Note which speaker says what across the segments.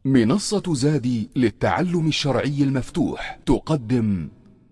Speaker 1: منصة زادي للتعلم الشرعي المفتوح تقدم.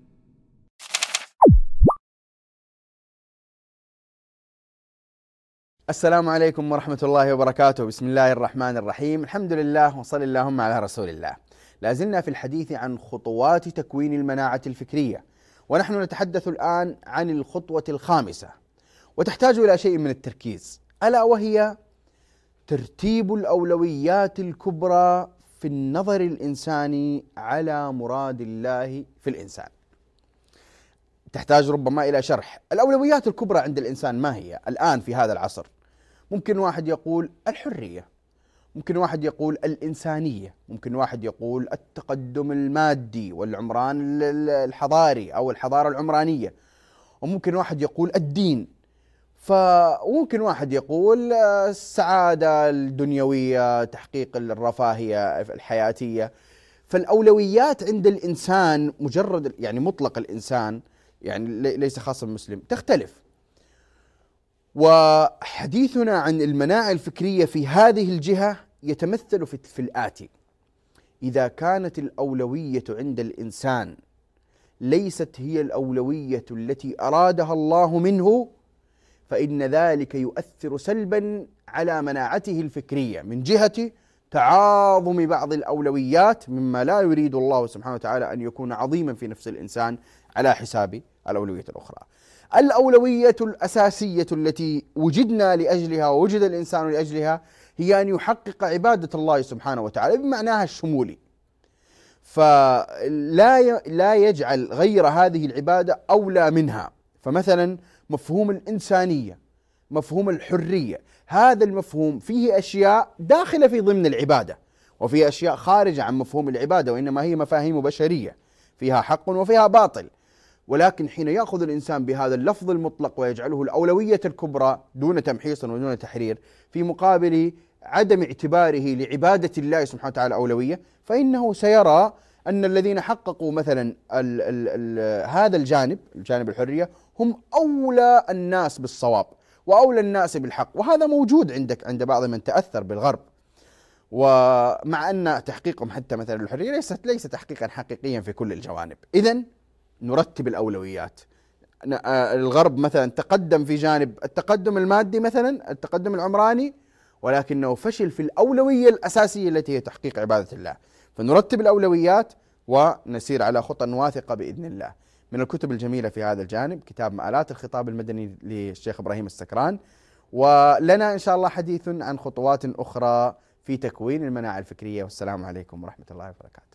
Speaker 2: السلام عليكم ورحمة الله وبركاته. بسم الله الرحمن الرحيم. الحمد لله وصلى اللهم على رسول الله. لازلنا في الحديث عن خطوات تكوين المناعة الفكرية، ونحن نتحدث الآن عن الخطوة الخامسة، وتحتاج إلى شيء من التركيز، ألا وهي ترتيب الأولويات الكبرى في النظر الإنساني على مراد الله في الإنسان. تحتاج ربما إلى شرح. الأولويات الكبرى عند الإنسان ما هي الآن في هذا العصر؟ ممكن واحد يقول الحرية، ممكن واحد يقول الإنسانية، ممكن واحد يقول التقدم المادي والعمران الحضاري أو الحضارة العمرانية، وممكن واحد يقول الدين، فممكن واحد يقول السعادة الدنيوية، تحقيق الرفاهية الحياتية. فالأولويات عند الإنسان مجرد مطلق الإنسان، ليس خاص بالمسلم، تختلف. وحديثنا عن المناعة الفكرية في هذه الجهة يتمثل في الآتي: إذا كانت الأولوية عند الإنسان ليست هي الأولوية التي أرادها الله منه، فإن ذلك يؤثر سلبا على مناعته الفكرية من جهة تعاظم بعض الأولويات مما لا يريد الله سبحانه وتعالى أن يكون عظيما في نفس الإنسان على حساب الأولوية الأخرى. الأولوية الأساسية التي وجدنا لأجلها ووجد الإنسان لأجلها هي أن يحقق عبادة الله سبحانه وتعالى بمعناها الشمولي، فلا يجعل غير هذه العبادة أولى منها. فمثلا مفهوم الإنسانية، مفهوم الحرية، هذا المفهوم فيه أشياء داخلة في ضمن العبادة، وفيه أشياء خارجة عن مفهوم العبادة، وإنما هي مفاهيم بشرية فيها حق وفيها باطل. ولكن حين يأخذ الإنسان بهذا اللفظ المطلق ويجعله الأولوية الكبرى دون تمحيص ودون تحرير، في مقابل عدم اعتباره لعبادة الله سبحانه وتعالى أولوية، فإنه سيرى أن الذين حققوا مثلا هذا الجانب الحرية هم أولى الناس بالصواب وأولى الناس بالحق. وهذا موجود عند بعض من تأثر بالغرب، ومع أن تحقيقهم حتى مثلا الحرية ليس تحقيقا حقيقيا في كل الجوانب. إذن نرتب الأولويات. الغرب مثلا تقدم في جانب التقدم المادي، مثلا التقدم العمراني، ولكنه فشل في الأولوية الأساسية التي هي تحقيق عبادة الله. فنرتب الأولويات ونسير على خطى واثقة بإذن الله. من الكتب الجميلة في هذا الجانب كتاب مآلات الخطاب المدني للشيخ إبراهيم السكران، ولنا إن شاء الله حديث عن خطوات أخرى في تكوين المناعة الفكرية. والسلام عليكم ورحمة الله وبركاته.